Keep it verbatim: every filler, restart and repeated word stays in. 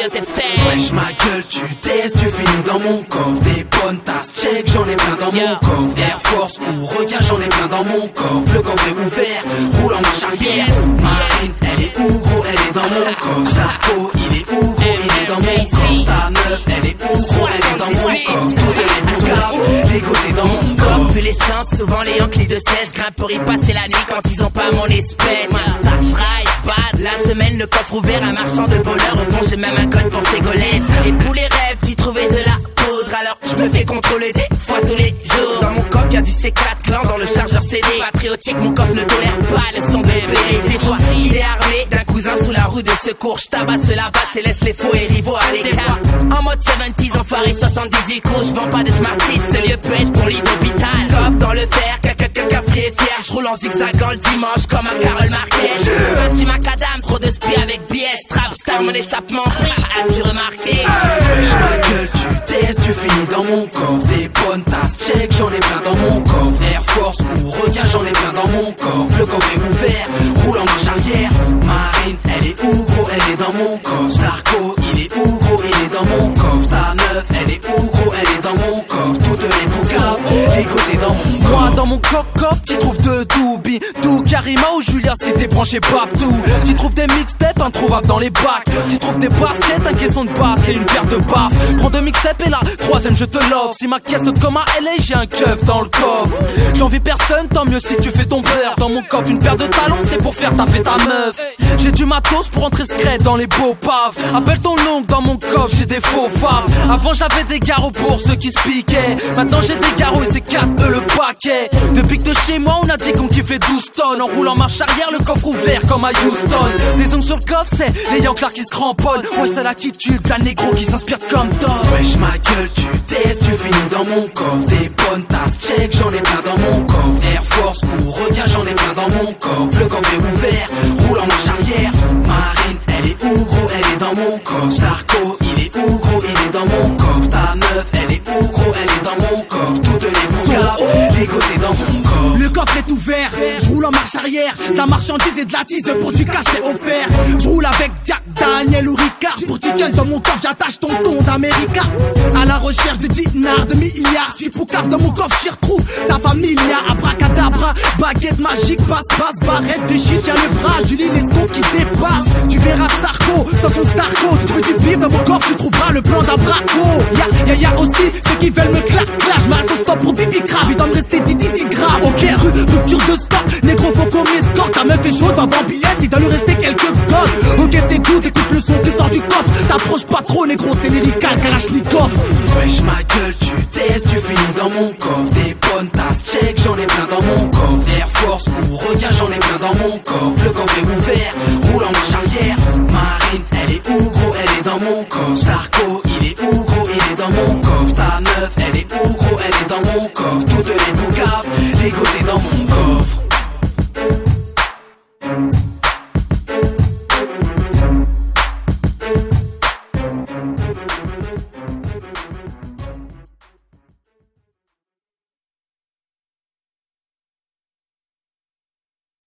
rien t'es fait. Wesh ma gueule, tu testes, tu finis dans mon coffre. Des bonnes tasses, check, j'en ai plein dans mon coffre. Air Force ou requin, j'en ai plein dans mon coffre. Le coffre est ouvert, roule en marche arrière. Marine, elle est où gros, elle est dans mon coffre. Sarko, il est où gros, il est dans mon coffre. Ta meuf, elle est où gros, elle est dans mon coffre. Tout est boucave, l'ego c'est dans mon coffre. Plus l'essence, souvent les Yankees de seize grimpent pour y passer la nuit quand ils ont pas mon espèce. Stache, ride, bad, la semaine le coffre ouvert, un marchand de bonheur. Au fond j'ai même un code pour Ségolène. Et pour les rêves, d'y trouver de la poudre. Alors je me fais contrôler des fois tous les jours. Dans mon coffre y'a du C quatre clan dans le chargeur C D. Patriotique, mon coffre ne tolère pas le son de bébé. Des fois il est armé d'un cousin sous la roue de secours. J'tabasse la basse et laisse les faux et rivaux à l'écart. En mode soixante-dix, enfoiré soixante-dix-huit coups. J'vends pas de Smarties, ce lieu peut être ton lit d'hôpital. Coffre dans le fer, caca caca frais et fier. J'roule en zigzagant le dimanche comme un Karl Marquez. Un petit macadam, trop de spi avec B S. Trap star, mon échappement pris, as-tu remarqué? Wesh ma gueule, tu testes, tu finis dans mon coffre. Des bonnes tasses, check, j'en ai plein dans mon coffre. Air Force ou requin, j'en ai plein dans mon coffre. Le coffre est ouvert, roule en marche arrière. Marine, elle est où gros, elle est dans mon coffre. Sarko, il est où gros, il est dans mon coffre. Ta meuf, elle est où gros, elle est dans mon coffre. Toutes les boucaves, les côtés dans mon coffre. Moi dans mon coffre, t'y trouves de Doubi, Dou, Karima ou Julia si t'es branché Babdou. T'y trouves des mixtapes introuvables dans les bacs. T'y trouves des baskets, un caisson de basse et une paire de baffes. Prends deux mixtapes et là, troisième je te l'offre. Si ma caisse saute comme un L A, j'ai un keuf dans le coffre. J'envie personne, tant mieux si tu fais ton beurre. Dans mon coffre, une paire de talons, c'est pour faire taffer ta meuf. J'ai du matos pour entrer secret dans les beaux paves. Appelle ton oncle, dans mon coffre, j'ai des faux faves. Avant j'avais des garrots pour ceux qui se piquaient. Maintenant j'ai des garrots et c'est quatre eux le paquet. Depuis que de chez moi on a dit qu'on kiffait douze tonnes. En roulant marche arrière, le coffre ouvert comme à Houston. Des ongles sur le coffre, c'est les Yankees qui se cramponnent. Ouais c'est l'attitude d'un négro qui s'inspire comme toi. Wesh ma gueule, tu testes, tu finis dans mon coffre. Des bonnes tasses, check, j'en ai plein dans mon coffre. Air Force ou requin, j'en ai plein dans mon coffre. Le coffre est ouvert, roule en marche arrière. Marine, elle est où gros, elle est dans mon coffre. Sarko, il est où gros, il est dans mon coffre. Ta meuf, elle est où gros, elle est dans mon coffre. Toutes les boucaves, les côtés dans mon coffre. Le coffre est ouvert, je roule en marche arrière. La marchandise et de la tise pour du cachet offert. Je roule avec Jack, Daniel ou Ricard. Pour chicken dans mon coffre, j'attache ton ton d'América. À la recherche de dinars, de milliards. Si poucave dans mon coffre, j'y retrouve la familia. Abracadabra, baguette magique, passe, passe, barrette de shit, y'a le bras, Julie Lescaut qui dépasse. Tu verras Sarko, sans son Starco. Si tu veux du bif dans mon coffre, tu trouveras le plan d'un braco. Y'a, y'a, y'a aussi ceux qui veulent me clac, clash. M'arrête au stop pour pipi grave, il doit me rester dix dix grave. Ok, rupture de stock, négro faut qu'on m'escorte. Ta meuf est chaude, va vendre billet, il doit lui rester quelques godes. Ok, c'est good, écoute le son qui sort du coffre. T'approches pas trop, négro, c'est lyrical, Kalachnikov. Wesh ma gueule, tu testes, tu finis dans mon coffre. Des bonnes tasses, check, j'en ai plein dans mon coffre. Air Force ou requin, j'en ai plein dans mon coffre. Le coffre est ouvert, roule en marche arrière. Marine, elle est où gros, elle est dans mon coffre. Sarko, il est où gros, il est dans mon coffre. Ta meuf, elle est où gros, elle est dans mon coffre. Toutes les boucaves, les côtés dans mon